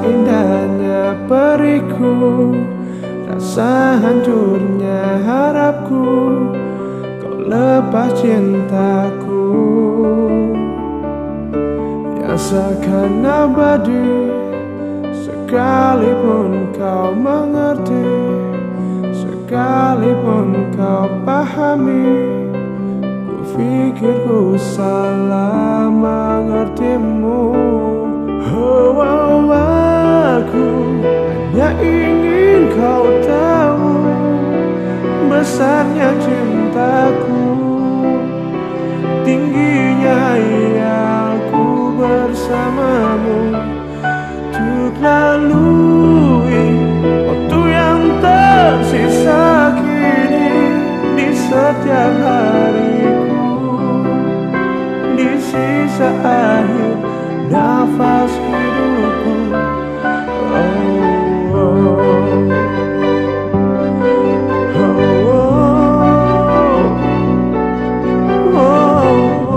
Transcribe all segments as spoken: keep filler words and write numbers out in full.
indahnya periku, rasa hancurnya harapku, kau lepas cintaku yang seakan abadi. Sekalipun kau mengerti, sekalipun kau pahami, ku pikir ku salah mengertimu. Oh, oh, aku hanya ingin kau tahu besarnya cintaku, tingginya aku bersamamu untuk lalui waktu yang tersisa kini di setiap hariku, di sisa akhir nafas hidupku. Oh, oh, oh, oh, oh,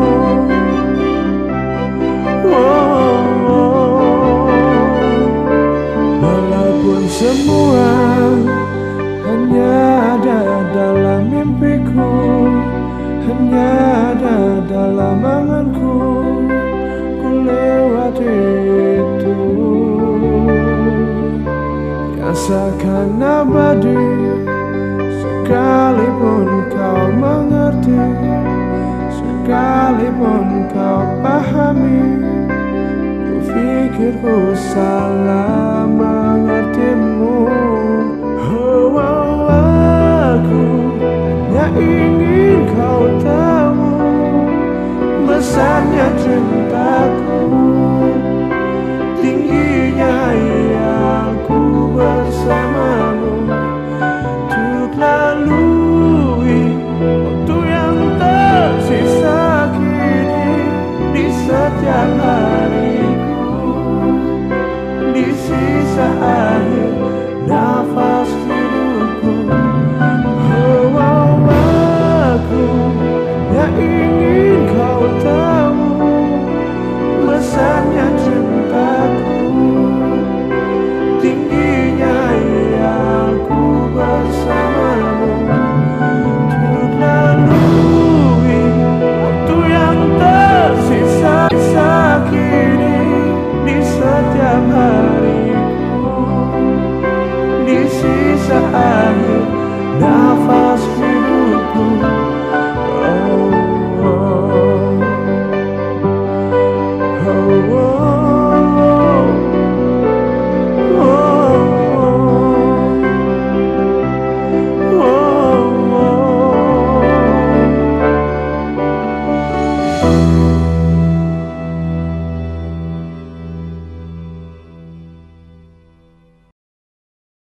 oh, oh. Walaupun semua hanya ada dalam mimpiku, hanya ada dalam anganku, ku lewati itu yang seakan abadi. Sekalipun kau mengerti, sekalipun kau pahami, ku pikir ku salah mengertimu. Oh, oh, aku hanya ingin kau tahu besarnya cinta